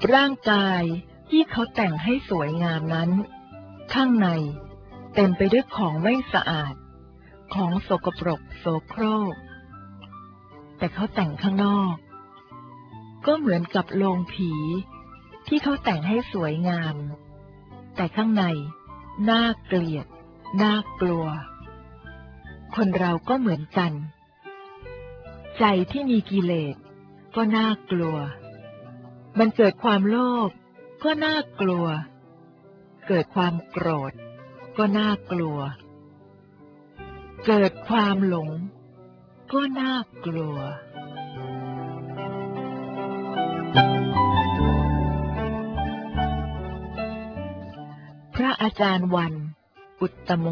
ร่างกายที่เขาแต่งให้สวยงามนั้นข้างในเต็มไปด้วยของไม่สะอาดของสกปรกโสโครกแต่เขาแต่งข้างนอกก็เหมือนกับโลงผีที่เขาแต่งให้สวยงามแต่ข้างในน่าเกลียดน่ากลัวคนเราก็เหมือนกันใจที่มีกิเลสก็น่ากลัวมันเกิดความโลภก็น่ากลัวเกิดความโกรธก็น่ากลัวเกิดความหลงก็น่ากลัวพระอาจารย์วันอุตตโม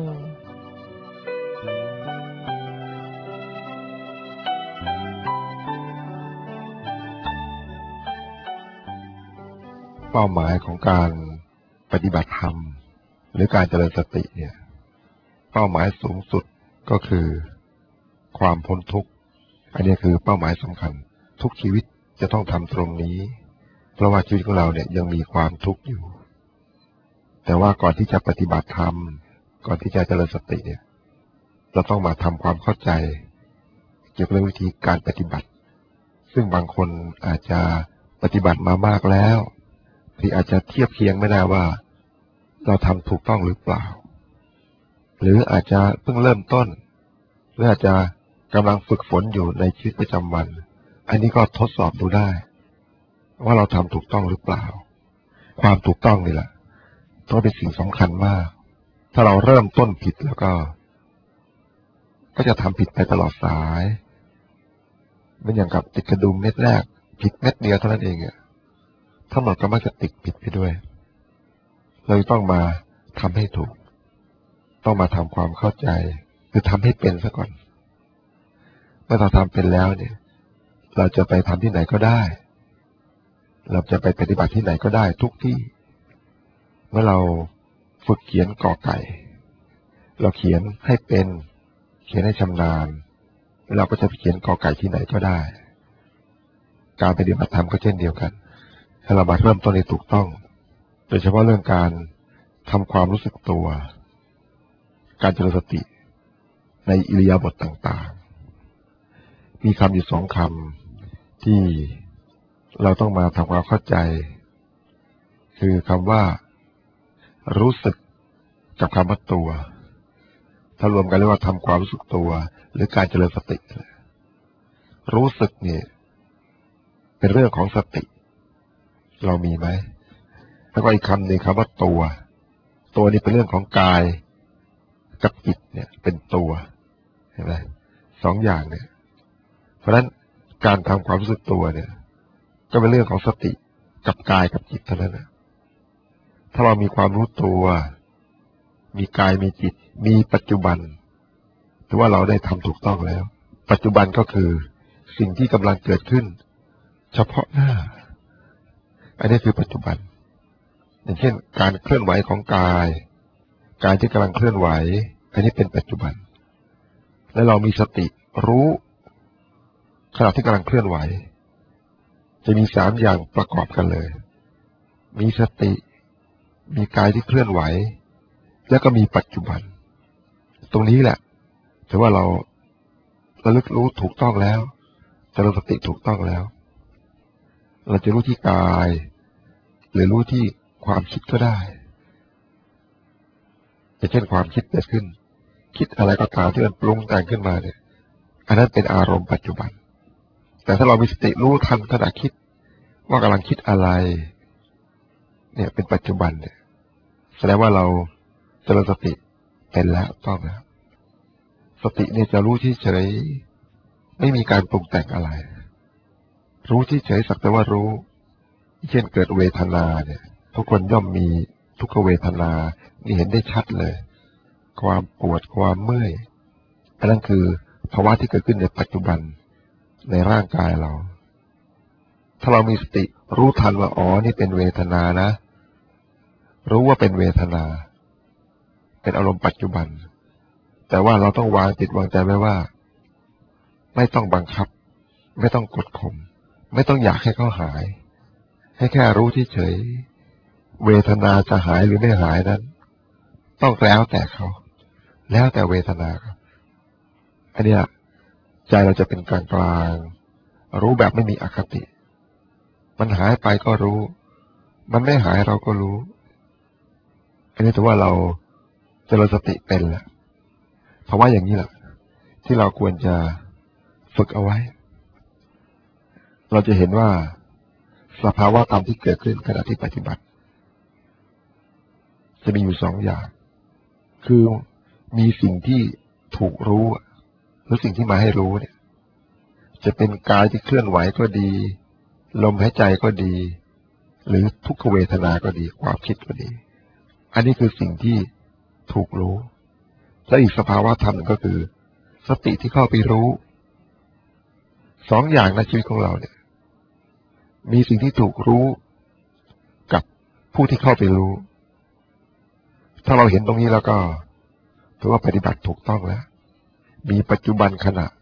เป้าหมายของการปฏิบัติธรรมหรือการเจริญสติเนี่ยเป้าหมายสูงสุดก็คือความพ้นทุกข์อันนี้คือเป้าหมายสำคัญทุกชีวิตจะต้องทำตรงนี้เพราะว่าชีวิตของเราเนี่ยยังมีความทุกข์อยู่แต่ว่าก่อนที่จะปฏิบัติธรรมก่อนที่จะเจริญสติเนี่ยเราต้องมาทำความเข้าใจเกี่ยวกับวิธีการปฏิบัติซึ่งบางคนอาจจะปฏิบัติมามากแล้วที่อาจจะเทียบเคียงไม่ได้ว่าเราทำถูกต้องหรือเปล่าหรืออาจจะเพิ่งเริ่มต้นหรืออาจจะกำลังฝึกฝนอยู่ในชีวิตประจำวันอันนี้ก็ทดสอบดูได้ว่าเราทำถูกต้องหรือเปล่าความถูกต้องนี่แหละต้องเป็นสิ่งสำคัญมากถ้าเราเริ่มต้นผิดแล้วก็จะทำผิดไปตลอดสายเหมือนอย่างกับติดกระดุมเม็ดแรกผิดเม็ดเดียวเท่านั้นเองทั้งหมดก็มักจะติดผิดไปด้วยเราต้องมาทำให้ถูกต้องมาทำความเข้าใจคือทำให้เป็นซะก่อนเมื่อเราทำเป็นแล้วเนี่ยเราจะไปทำที่ไหนก็ได้เราจะไปปฏิบัติที่ไหนก็ได้ทุกที่เมื่อเราฝึกเขียนกอไก่เราเขียนให้เป็นเขียนให้ชำนาญเราก็จะไปเขียนกอไก่ที่ไหนก็ได้การปฏิบัติธรรมก็เช่นเดียวกันให้เรามาเริ่มต้นในถูกต้องโดยเฉพาะเรื่องการทำความรู้สึกตัวการเจริญสติในอิริยาบถต่างๆมีคำอยู่สองคำที่เราต้องมาทำความเข้าใจคือคำว่ารู้สึกกับคำว่าตัวถ้ารวมกันเรียกว่าทำความรู้สึกตัวหรือการเจริญสติรู้สึกเนี่ยเป็นเรื่องของสติเรามีไหมแล้วก็อีกคำหนึ่งคำว่าตัวนี้เป็นเรื่องของกายกับจิตเนี่ยเป็นตัวเห็นไหมสองอย่างเนี่ยเพราะฉะนั้นการทำความรู้สึกตัวเนี่ยก็เป็นเรื่องของสติกับกายกับจิตเท่านั้นนะถ้าเรามีความรู้ตัวมีกายมีจิตมีปัจจุบันถือว่าเราได้ทำถูกต้องแล้วปัจจุบันก็คือสิ่งที่กำลังเกิดขึ้นเฉพาะหน้าอันนี้คือปัจจุบันอย่างเช่นการเคลื่อนไหวของกายที่กำลังเคลื่อนไหวอันนี้เป็นปัจจุบันและเรามีสติรู้ขณะที่กำลังเคลื่อนไหวจะมี3อย่างประกอบกันเลยมีสติมีกายที่เคลื่อนไหวแล้วก็มีปัจจุบันตรงนี้แหละถือว่าเราระลึกรู้ถูกต้องแล้วเจริญสติถูกต้องแล้วเราจะรู้ที่กายหรือรู้ที่ความคิดก็ได้อย่างเช่นความคิดเกิดขึ้นคิดอะไรก็ตามที่มันปรุงแต่งขึ้นมาเนี่ยอันนั้นเป็นอารมณ์ปัจจุบันแต่ถ้าเรามีสติรู้ทันขณะคิดว่ากำลังคิดอะไรเนี่ยเป็นปัจจุบันเนี่ยแสดงว่าเราเจริญสติเป็นแล้วต้องแล้วสติเนี่ยจะรู้เฉยๆไม่มีการปรุงแต่งอะไรรู้เฉยๆสักแต่ว่ารู้เช่นเกิดเวทนาเนี่ยทุกคนย่อมมีทุกขเวทนานี่เห็นได้ชัดเลยความปวดความเมื่อยอันนั้นคือภาวะที่เกิดขึ้นในปัจจุบันในร่างกายเราถ้าเรามีสติรู้ทันว่าอ๋อนี่เป็นเวทนานะรู้ว่าเป็นเวทนาเป็นอารมณ์ปัจจุบันแต่ว่าเราต้องวางจิตวางใจไว้ว่าไม่ต้องบังคับไม่ต้องกดข่มไม่ต้องอยากให้เขาหายให้แค่รู้เฉยๆเวทนาจะหายหรือไม่หายนั้นต้องแล้วแต่เขาแล้วแต่เวทนาครับอันเนี้ยใจเราจะเป็นกลางๆรู้แบบไม่มีอคติมันหายไปก็รู้มันไม่หายเราก็รู้อันนี้ถือว่าเราเจริญสติเป็นแล้วเพราะว่าอย่างนี้แหละที่เราควรจะฝึกเอาไว้เราจะเห็นว่าสภาวะธรรมที่เกิดขึ้นขณะที่ปฏิบัติจะมีอยู่สองอย่างคือมีสิ่งที่ถูกรู้หรือสิ่งที่มาให้รู้เนี่ยจะเป็นกายที่เคลื่อนไหวก็ดีลมหายใจก็ดีหรือทุกขเวทนาก็ดีความคิดก็ดีอันนี้คือสิ่งที่ถูกรู้และอีกสภาวะธรรมหนึ่งก็คือสติที่เข้าไปรู้สองอย่างในชีวิตของเราเนี่ยมีสิ่งที่ถูกรู้กับผู้ที่เข้าไปรู้ถ้าเราเห็นตรงนี้แล้วก็ถือว่าปฏิบัติถูกต้องแล้วมีปัจจุบันขณะ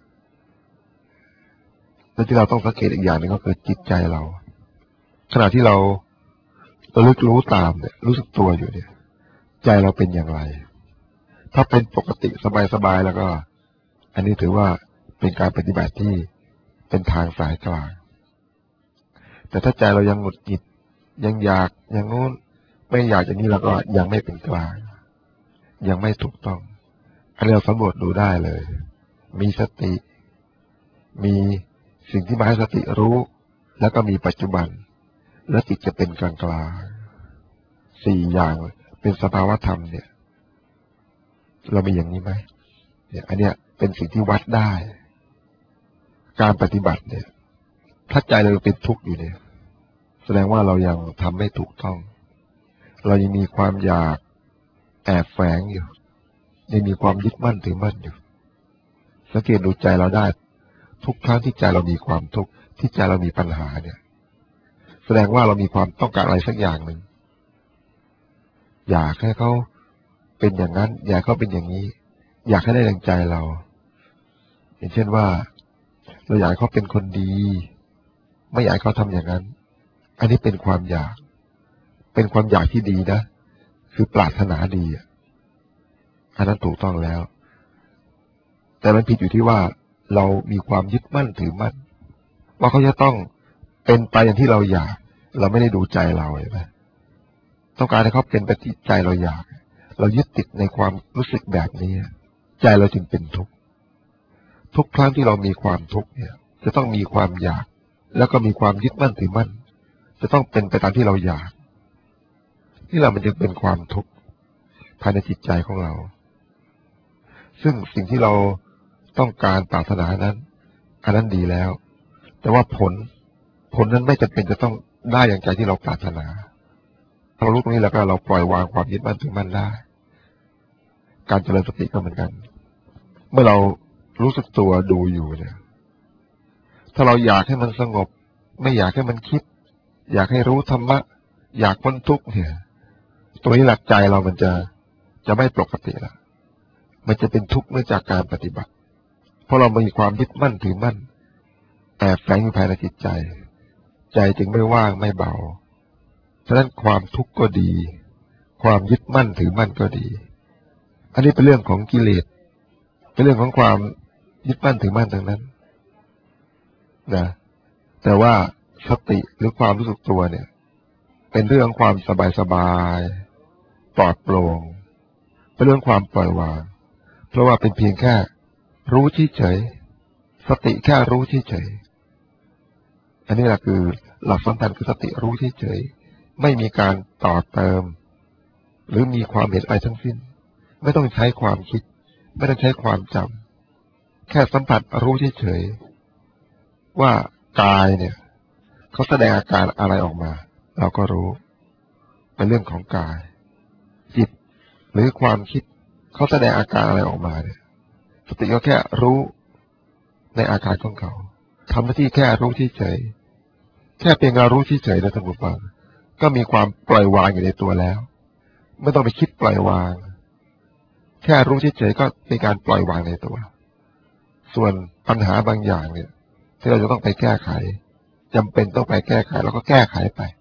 และที่เราต้องสังเกตอีกอย่างหนึ่งก็คือจิตใจเราขณะที่เราระลึกรู้ตามเนี่ยรู้สึกตัวอยู่เนี่ยใจเราเป็นอย่างไรถ้าเป็นปกติสบายๆแล้วก็อันนี้ถือว่าเป็นการปฏิบัติที่เป็นทางสายกลางแต่ถ้าใจเรายังหงุดหงิดยังอยากอย่างนู้นไม่อยากอย่างนี้เราก็ยังไม่เป็นกลางยังไม่ถูกต้องอันนี้เราสำรวจดูได้เลยมีสติมีสิ่งที่มาให้สติรู้แล้วก็มีปัจจุบันและจิตจะเป็นกลางกลางสี่อย่างเป็นสภาวะธรรมเนี่ยเรามีอย่างนี้ไหมเนี่ยอันเนี้ยเป็นสิ่งที่วัดได้การปฏิบัติเนี่ยถ้าใจเราเป็นทุกข์อยู่เนี่ยแสดงว่าเรายังทำไม่ถูกต้องเรายังมีความอยากแอบแฝงอยู่ยังมีความยึดมั่นถือมั่นอยู่สังเกตดูใจเราได้ทุกครั้งที่ใจเรามีความทุกข์ที่ใจเรามีปัญหาเนี่ยแสดงว่าเรามีความต้องการอะไรสักอย่างหนึ่งอยากให้เขาเป็นอย่างนั้นอยากให้เขาเป็นอย่างนี้อยากให้ได้ดังใจเราอย่างเช่นว่าเราอยากให้เขาเป็นคนดีไม่อยากให้เขาทำอย่างนั้นอันนี้เป็นความอยากเป็นความอยากที่ดีนะคือปรารถนาดีอันนั้นถูกต้องแล้วแต่มันผิดอยู่ที่ว่าเรามีความยึดมั่นถือมั่นว่าเขาจะต้องเป็นไปอย่างที่เราอยากเราไม่ได้ดูใจเราใช่ไหมต้องการให้เขาเป็นไปที่ใจเราอยากเรายึดติดในความรู้สึกแบบนี้ใจเราจึงเป็นทุกข์ทุกครั้งที่เรามีความทุกข์เนี่ยจะต้องมีความอยากแล้วก็มีความยึดมั่นถือมั่นจะต้องเป็นไปตามที่เราอยากนี่เรามันจึงเป็นความทุกข์ภายในจิตใจของเราซึ่งสิ่งที่เราต้องการปรารถนานั้นอันนั้นดีแล้วแต่ว่าผลนั้นไม่จำเป็นจะต้องได้อย่างใจที่เราปรารถนาถ้าเรารู้ตรงนี้แล้วก็เราปล่อยวางความยึดมั่นถือมั่นได้การเจริญสติก็เหมือนกันเมื่อเรารู้สึกตัวดูอยู่เนี่ยถ้าเราอยากให้มันสงบไม่อยากให้มันคิดอยากให้รู้ธรรมะอยากพ้นทุกข์เนี่ยตรงนี้หลักใจเรามันจะไม่ปกติละมันจะเป็นทุกข์เนื่องจากการปฏิบัติเพราะเรามีความยึดมั่นถือมั่นแอบแฝงอยู่ภายในจิตใจใจจึงไม่ว่างไม่เบาฉะนั้นความทุกข์ก็ดีความยึดมั่นถือมั่นก็ดีอันนี้เป็นเรื่องของกิเลสเป็นเรื่องของความยึดมั่นถือมั่นทั้งนั้นนะแต่ว่าสติหรือความรู้สึกตัวเนี่ยเป็นเรื่องความสบายๆปลอดโปร่งเป็นเรื่องความปล่อยวางเพราะว่าเป็นเพียงแค่รู้เฉยๆสติแค่รู้เฉยๆอันนี้แหละคือหลักสำคัญคือสติรู้เฉยๆไม่มีการต่อเติมหรือมีความเห็นอะไรทั้งสิ้นไม่ต้องใช้ความคิดไม่ต้องใช้ความจำแค่สัมผัสรู้เฉยๆว่ากายเนี่ยเขาแสดงอาการอะไรออกมาเราก็รู้เป็นเรื่องของกายจิตหรือความคิดเขาแสดงอาการอะไรออกมาเนี่ยสติก็แค่รู้ในอาการของเขาทำหน้าที่แค่รู้เฉยๆแค่เพียงเรารู้เฉยๆนะท่านผู้ฟังก็มีความปล่อยวางอยู่ในตัวแล้วไม่ต้องไปคิดปล่อยวางแค่รู้เฉยๆก็เป็นการปล่อยวางในตัวส่วนปัญหาบางอย่างเนี่ยที่เราจะต้องไปแก้ไขจำเป็นต้องไปแก้ไขแล้วก็แก้ไขไป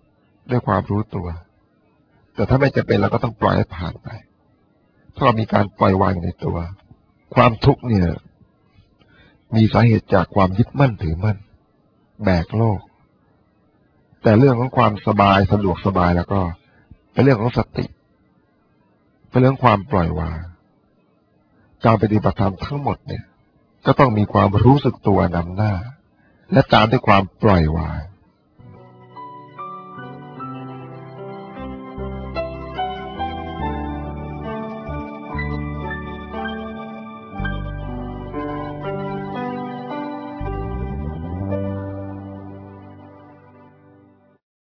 ด้วยความรู้ตัว แต่ถ้าไม่จำเป็นเราก็ต้องปล่อยให้ผ่านไปถ้าเรามีการปล่อยวางอยู่ในตัวความทุกข์เนี่ยมีสาเหตุจากความยึดมั่นถือมั่นแบกโลกแต่เรื่องของความสบายสะดวกสบายแล้วก็เป็นเรื่องของสติเป็นเรื่องความปล่อยวางการปฏิบัติธรรมทั้งหมดเนี่ยก็ต้องมีความรู้สึกตัวนำหน้าและตามด้วยความปล่อยวาง